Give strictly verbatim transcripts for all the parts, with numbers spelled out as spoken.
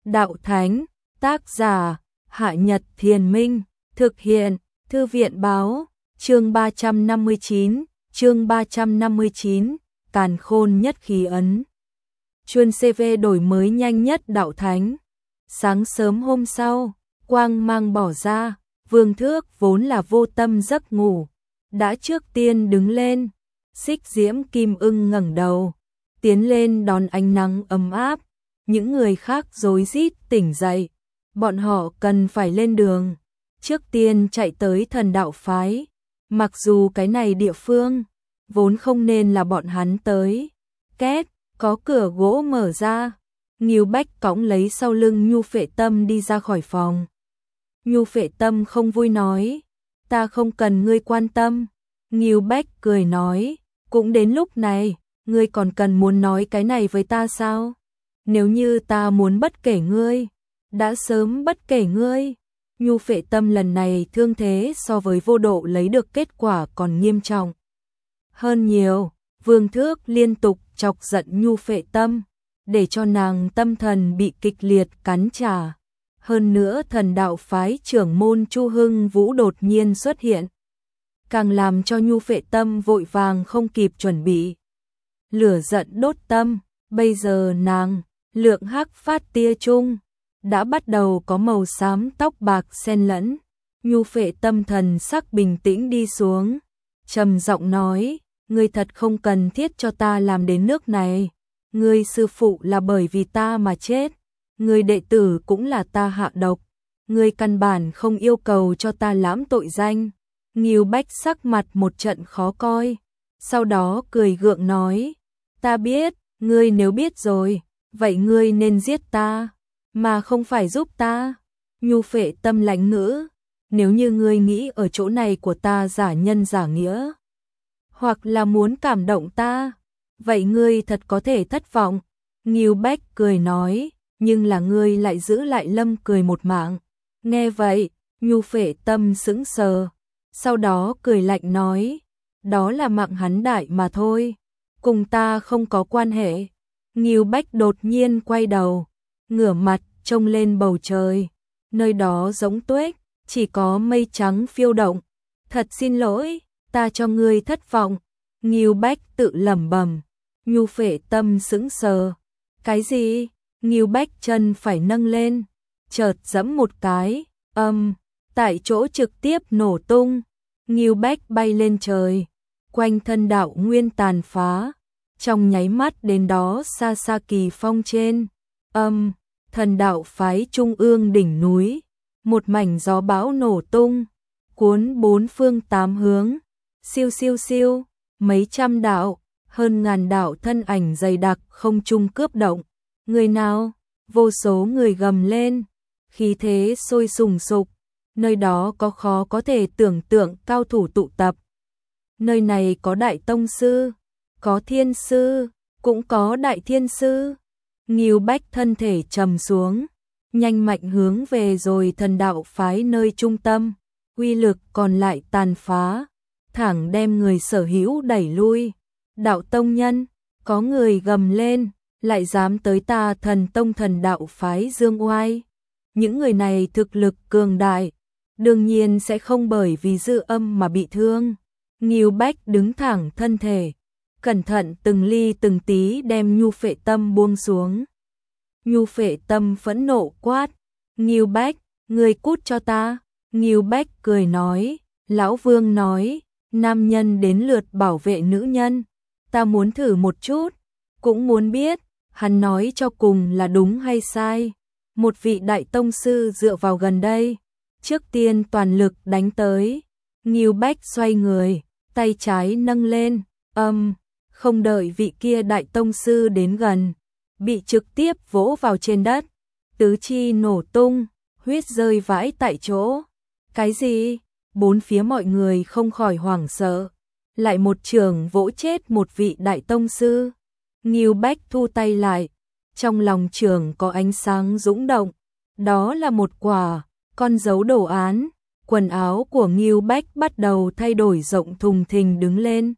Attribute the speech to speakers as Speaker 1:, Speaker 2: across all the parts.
Speaker 1: Đạo Thánh, tác giả, Hạ Nhật Thiền Minh, thực hiện, Thư viện báo, chương ba trăm năm mươi chín, chương ba trăm năm mươi chín, Càn Khôn Nhất Khí Ấn. Chuân xê vê đổi mới nhanh nhất Đạo Thánh. Sáng sớm hôm sau, quang mang bỏ ra, Vương Thước vốn là vô tâm giấc ngủ, đã trước tiên đứng lên. Xích Diễm Kim Ưng ngẩng đầu, tiến lên đón ánh nắng ấm áp. Những người khác rối rít tỉnh dậy, bọn họ cần phải lên đường. Trước tiên chạy tới Thần Đạo Phái, mặc dù cái này địa phương vốn không nên là bọn hắn tới. Két, có cửa gỗ mở ra, Ngưu Bách cõng lấy sau lưng Nhu Phệ Tâm đi ra khỏi phòng. Nhu Phệ Tâm không vui nói, ta không cần ngươi quan tâm. Ngưu Bách cười nói, cũng đến lúc này, ngươi còn cần muốn nói cái này với ta sao? Nếu như ta muốn bất kể ngươi, đã sớm bất kể ngươi. Nhu Phệ Tâm lần này thương thế so với Vô Độ lấy được kết quả còn nghiêm trọng hơn nhiều. Vương Thước liên tục chọc giận Nhu Phệ Tâm, để cho nàng tâm thần bị kịch liệt cắn trả. Hơn nữa Thần Đạo Phái trưởng môn Chu Hưng Vũ đột nhiên xuất hiện, càng làm cho Nhu Phệ Tâm vội vàng không kịp chuẩn bị. Lửa giận đốt tâm, bây giờ nàng, lượng hắc phát tia trung, đã bắt đầu có màu xám tóc bạc xen lẫn. Nhu Phệ Tâm thần sắc bình tĩnh đi xuống, trầm giọng nói, ngươi thật không cần thiết cho ta làm đến nước này. Ngươi sư phụ là bởi vì ta mà chết, ngươi đệ tử cũng là ta hạ độc, ngươi căn bản không yêu cầu cho ta lãm tội danh. Ngưu Bách sắc mặt một trận khó coi, sau đó cười gượng nói, ta biết, ngươi nếu biết rồi, vậy ngươi nên giết ta, mà không phải giúp ta. Nhu Phệ Tâm lãnh ngữ, nếu như ngươi nghĩ ở chỗ này của ta giả nhân giả nghĩa, hoặc là muốn cảm động ta, vậy ngươi thật có thể thất vọng. Ngưu Bách cười nói, nhưng là ngươi lại giữ lại Lâm Cười một mạng. Nghe vậy, Nhu Phệ Tâm sững sờ, sau đó cười lạnh nói, đó là mạng hắn đại mà thôi, cùng ta không có quan hệ. Ngưu Bách đột nhiên quay đầu, ngửa mặt trông lên bầu trời, nơi đó rỗng tuếch, chỉ có mây trắng phiêu động. Thật xin lỗi, ta cho ngươi thất vọng. Ngưu Bách tự lẩm bẩm. Nhu Phệ Tâm sững sờ. Cái gì? Ngưu Bách chân phải nâng lên, chợt giẫm một cái, âm, tại chỗ trực tiếp nổ tung. Ngưu Bách bay lên trời, quanh thân đạo nguyên tàn phá, trong nháy mắt đến đó xa xa Kỳ Phong trên, âm, Thần Đạo Phái trung ương đỉnh núi, một mảnh gió bão nổ tung, cuốn bốn phương tám hướng, siêu siêu siêu, mấy trăm đạo, hơn ngàn đạo thân ảnh dày đặc không trung cướp động. Người nào? Vô số người gầm lên, khí thế sôi sùng sục, nơi đó có khó có thể tưởng tượng cao thủ tụ tập. Nơi này có đại tông sư, có thiên sư, cũng có đại thiên sư. Ngưu Bách thân thể trầm xuống, nhanh mạnh hướng về rồi Thần Đạo Phái nơi trung tâm, uy lực còn lại tàn phá, thẳng đem người sở hữu đẩy lui. Đạo tông nhân, có người gầm lên, lại dám tới ta Thần Tông Thần Đạo Phái dương oai. Những người này thực lực cường đại, đương nhiên sẽ không bởi vì dư âm mà bị thương. Ngưu Bách đứng thẳng thân thể, cẩn thận từng ly từng tí đem Nhu Phệ Tâm buông xuống. Nhu Phệ Tâm phẫn nộ quát, Ngưu Bách, ngươi cút cho ta. Ngưu Bách cười nói, lão Vương nói, nam nhân đến lượt bảo vệ nữ nhân, ta muốn thử một chút, cũng muốn biết, hắn nói cho cùng là đúng hay sai. Một vị đại tông sư dựa vào gần đây, trước tiên toàn lực đánh tới. Ngưu Bách xoay người, tay trái nâng lên, âm, không đợi vị kia đại tông sư đến gần, bị trực tiếp vỗ vào trên đất, tứ chi nổ tung, huyết rơi vãi tại chỗ. Cái gì? Bốn phía mọi người không khỏi hoảng sợ, lại một trường vỗ chết một vị đại tông sư. Ngưu Bách thu tay lại, trong lòng trường có ánh sáng dũng động, đó là một quả con dấu đồ án. Quần áo của Ngưu Bách bắt đầu thay đổi rộng thùng thình đứng lên.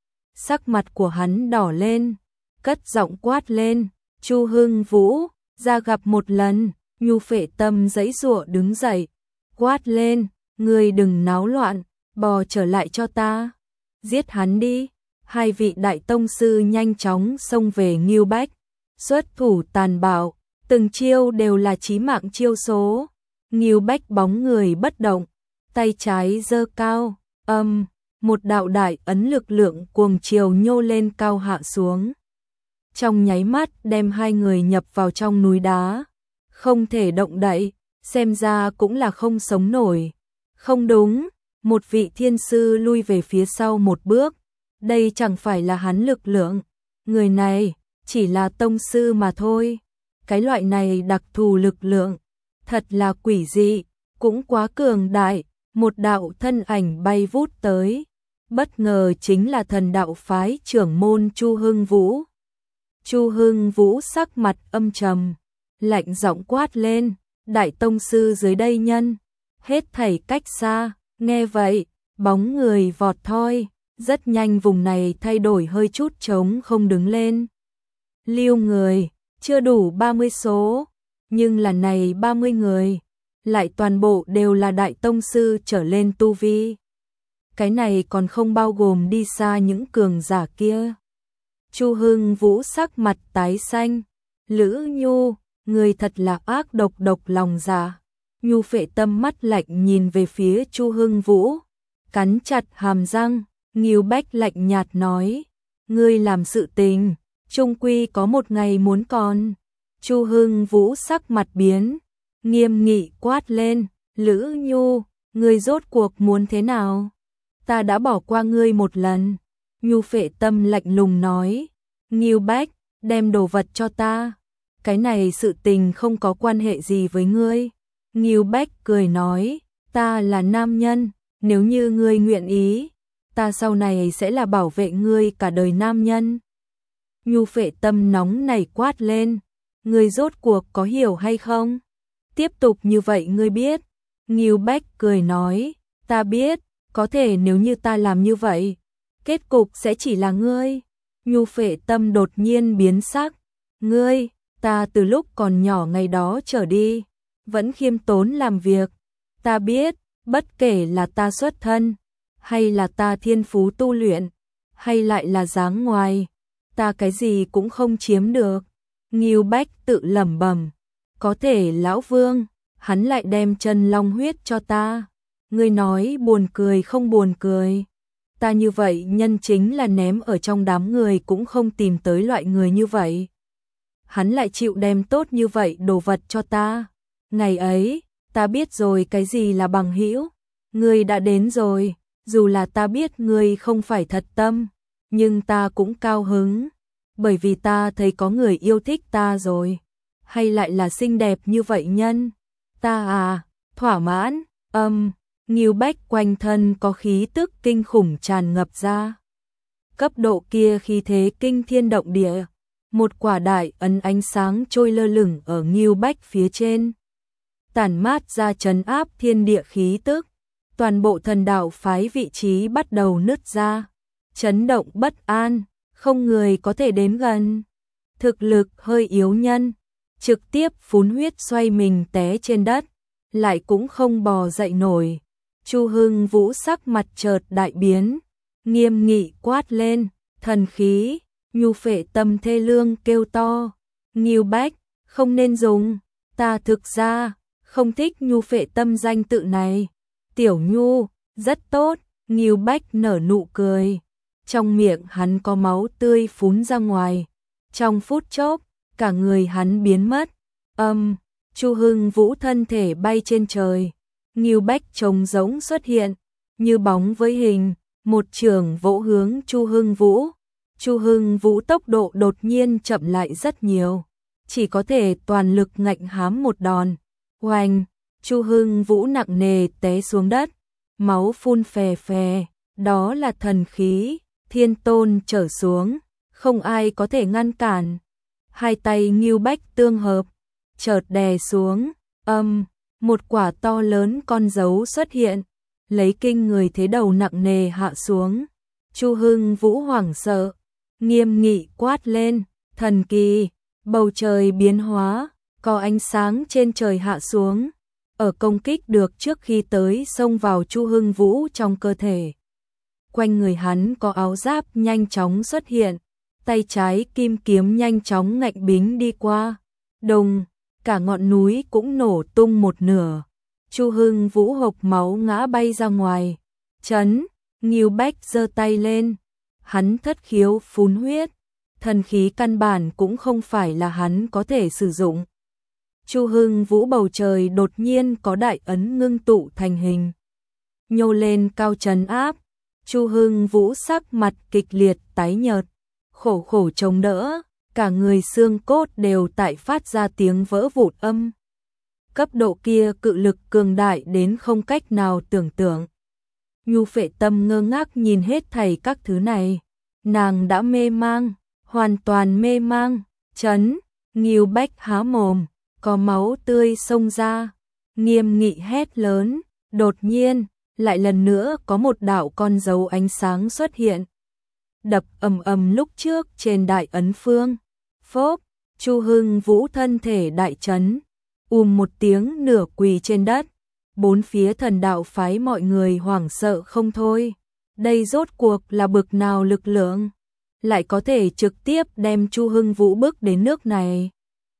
Speaker 1: Sắc mặt của hắn đỏ lên, cất giọng quát lên, Chu Hưng Vũ, ra gặp một lần. Nhu Phệ Tâm giãy giụa đứng dậy, quát lên, ngươi đừng náo loạn, bò trở lại cho ta. Giết hắn đi. Hai vị đại tông sư nhanh chóng xông về Ngưu Bách, xuất thủ tàn bạo, từng chiêu đều là chí mạng chiêu số. Ngưu Bách bóng người bất động, tay trái giơ cao, âm, một đạo đại ấn lực lượng cuồng chiều nhô lên cao hạ xuống. Trong nháy mắt đem hai người nhập vào trong núi đá, không thể động đậy, xem ra cũng là không sống nổi. Không đúng, một vị thiên sư lui về phía sau một bước, đây chẳng phải là hắn lực lượng, người này chỉ là tông sư mà thôi. Cái loại này đặc thù lực lượng, thật là quỷ dị, cũng quá cường đại. Một đạo thân ảnh bay vút tới, bất ngờ chính là thần đạo phái trưởng môn Chu Hưng Vũ. Chu Hưng Vũ sắc mặt âm trầm, lạnh giọng quát lên, đại tông sư dưới đây nhân, hết thảy cách xa. Nghe vậy, bóng người vọt thoi, rất nhanh vùng này thay đổi hơi chút trống không đứng lên. Lưu người, chưa đủ ba mươi số, nhưng lần này ba mươi người, lại toàn bộ đều là đại tông sư trở lên tu vi. Cái này còn không bao gồm đi xa những cường giả kia. Chu Hưng Vũ sắc mặt tái xanh, Lữ Nhu, người thật là ác độc độc lòng dạ. Nhu Phệ Tâm mắt lạnh nhìn về phía Chu Hưng Vũ, cắn chặt hàm răng. Ngưu Bách lạnh nhạt nói, ngươi làm sự tình, chung quy có một ngày muốn còn. Chu Hưng Vũ sắc mặt biến, nghiêm nghị quát lên, Lữ Nhu, ngươi rốt cuộc muốn thế nào? Ta đã bỏ qua ngươi một lần. Nhu Phệ Tâm lạnh lùng nói, Ngưu Bách, đem đồ vật cho ta. Cái này sự tình không có quan hệ gì với ngươi. Ngưu Bách cười nói, ta là nam nhân, nếu như ngươi nguyện ý, ta sau này sẽ là bảo vệ ngươi cả đời nam nhân. Nhu Phệ Tâm nóng nảy quát lên, ngươi rốt cuộc có hiểu hay không? Tiếp tục như vậy ngươi biết. Ngưu Bách cười nói, ta biết, có thể nếu như ta làm như vậy, kết cục sẽ chỉ là ngươi. Nhu Phệ Tâm đột nhiên biến sắc, ngươi, ta từ lúc còn nhỏ ngày đó trở đi, vẫn khiêm tốn làm việc. Ta biết, bất kể là ta xuất thân, hay là ta thiên phú tu luyện, hay lại là dáng ngoài, ta cái gì cũng không chiếm được. Ngưu Bách tự lẩm bẩm, có thể lão Vương, hắn lại đem chân long huyết cho ta. Ngươi nói buồn cười không buồn cười? Ta như vậy nhân chính là ném ở trong đám người cũng không tìm tới loại người như vậy. Hắn lại chịu đem tốt như vậy đồ vật cho ta. Ngày ấy, ta biết rồi cái gì là bằng hữu. Ngươi đã đến rồi, dù là ta biết ngươi không phải thật tâm, nhưng ta cũng cao hứng, bởi vì ta thấy có người yêu thích ta rồi. Hay lại là xinh đẹp như vậy nhân. Ta à, thỏa mãn, âm, Ngưu Bách quanh thân có khí tức kinh khủng tràn ngập ra. Cấp độ kia khí thế kinh thiên động địa, một quả đại ấn ánh sáng trôi lơ lửng ở Ngưu Bách phía trên, tản mát ra trấn áp thiên địa khí tức. Toàn bộ thần đạo phái vị trí bắt đầu nứt ra, chấn động bất an, không người có thể đến gần. Thực lực hơi yếu nhân, trực tiếp phun huyết xoay mình té trên đất, lại cũng không bò dậy nổi. Chu Hưng Vũ sắc mặt chợt đại biến, nghiêm nghị quát lên, thần khí. Nhu Phệ Tâm thê lương kêu to, Ngưu Bách, không nên dùng, ta thực ra không thích Nhu Phệ Tâm danh tự này. Tiểu Nhu, rất tốt. Ngưu Bách nở nụ cười, trong miệng hắn có máu tươi phún ra ngoài. Trong phút chốc, cả người hắn biến mất. Âm, Chu Hưng Vũ thân thể bay trên trời, Ngưu Bách trống rỗng xuất hiện, như bóng với hình, một chưởng vỗ hướng Chu Hưng Vũ. Chu Hưng Vũ tốc độ đột nhiên chậm lại rất nhiều, chỉ có thể toàn lực ngạnh hám một đòn. Oanh, Chu Hưng Vũ nặng nề té xuống đất, máu phun phè phè, đó là thần khí, thiên tôn trở xuống, không ai có thể ngăn cản. Hai tay Ngưu Bách tương hợp, chợt đè xuống, âm, một quả to lớn con dấu xuất hiện, lấy kinh người thế đầu nặng nề hạ xuống. Chu Hưng Vũ hoảng sợ, nghiêm nghị quát lên, thần kỳ, bầu trời biến hóa, có ánh sáng trên trời hạ xuống, ở công kích được trước khi tới xông vào Chu Hưng Vũ trong cơ thể. Quanh người hắn có áo giáp nhanh chóng xuất hiện, tay trái kim kiếm nhanh chóng ngạnh bính đi qua. Đùng, cả ngọn núi cũng nổ tung một nửa. Chu Hưng Vũ hộc máu ngã bay ra ngoài. Chấn, Ngưu Bách giơ tay lên. Hắn thất khiếu phun huyết. Thần khí căn bản cũng không phải là hắn có thể sử dụng. Chu Hưng Vũ bầu trời đột nhiên có đại ấn ngưng tụ thành hình. Nhô lên cao trấn áp. Chu Hưng Vũ sắc mặt kịch liệt tái nhợt. Khổ khổ chống đỡ. Cả người xương cốt đều tại phát ra tiếng vỡ vụn âm. Cấp độ kia cự lực cường đại đến không cách nào tưởng tượng. Nhu Phệ Tâm ngơ ngác nhìn hết thảy các thứ này. Nàng đã mê mang, hoàn toàn mê mang. Chấn, Ngưu Bách há mồm, có máu tươi xông ra. Nghiêm nghị hét lớn, đột nhiên, lại lần nữa có một đạo con dấu ánh sáng xuất hiện. Đập ầm ầm lúc trước trên đại ấn phương. Phốp, Chu Hưng Vũ thân thể đại chấn, ùm một tiếng nửa quỳ trên đất. Bốn phía thần đạo phái mọi người hoảng sợ không thôi. Đây rốt cuộc là bực nào lực lượng, lại có thể trực tiếp đem Chu Hưng Vũ bước đến nước này.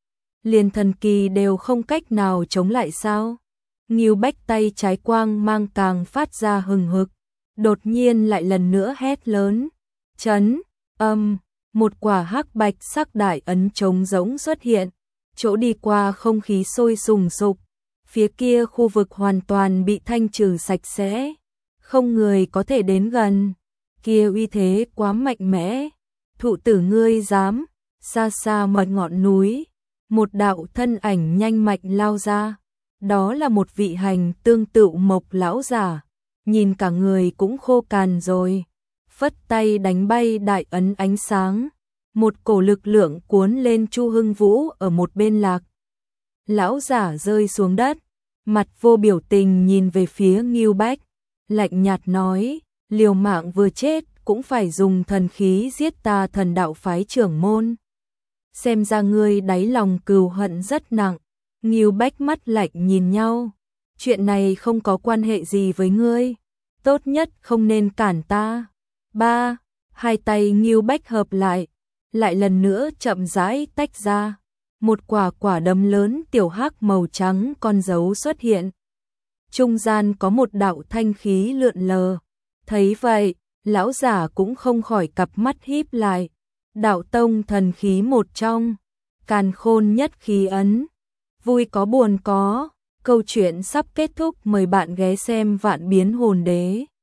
Speaker 1: Liền thần kỳ đều không cách nào chống lại sao? Ngưu Bách tay trái quang mang càng phát ra hừng hực, đột nhiên lại lần nữa hét lớn. Chấn, âm, một quả hắc bạch sắc đại ấn trống rỗng xuất hiện, chỗ đi qua không khí sôi sùng sục, phía kia khu vực hoàn toàn bị thanh trừ sạch sẽ, không người có thể đến gần, kia uy thế quá mạnh mẽ, thụ tử ngươi dám, xa xa một ngọn núi, một đạo thân ảnh nhanh mạnh lao ra, đó là một vị hành tương tự Mộc lão giả, nhìn cả người cũng khô cằn rồi. Phất tay đánh bay đại ấn ánh sáng, một cổ lực lượng cuốn lên Chu Hưng Vũ ở một bên lạc. Lão giả rơi xuống đất, mặt vô biểu tình nhìn về phía Ngưu Bách, lạnh nhạt nói, liều mạng vừa chết cũng phải dùng thần khí giết ta thần đạo phái trưởng môn. Xem ra ngươi đáy lòng cừu hận rất nặng. Ngưu Bách mắt lạnh nhìn nhau, chuyện này không có quan hệ gì với ngươi, tốt nhất không nên cản ta. Ba, hai tay Ngưu Bách hợp lại, lại lần nữa chậm rãi tách ra. Một quả quả đấm lớn tiểu hắc màu trắng con dấu xuất hiện. Trung gian có một đạo thanh khí lượn lờ. Thấy vậy, lão giả cũng không khỏi cặp mắt híp lại. Đạo tông thần khí một trong, càn khôn nhất khí ấn. Vui có buồn có, câu chuyện sắp kết thúc, mời bạn ghé xem Vạn Biến Hồn Đế.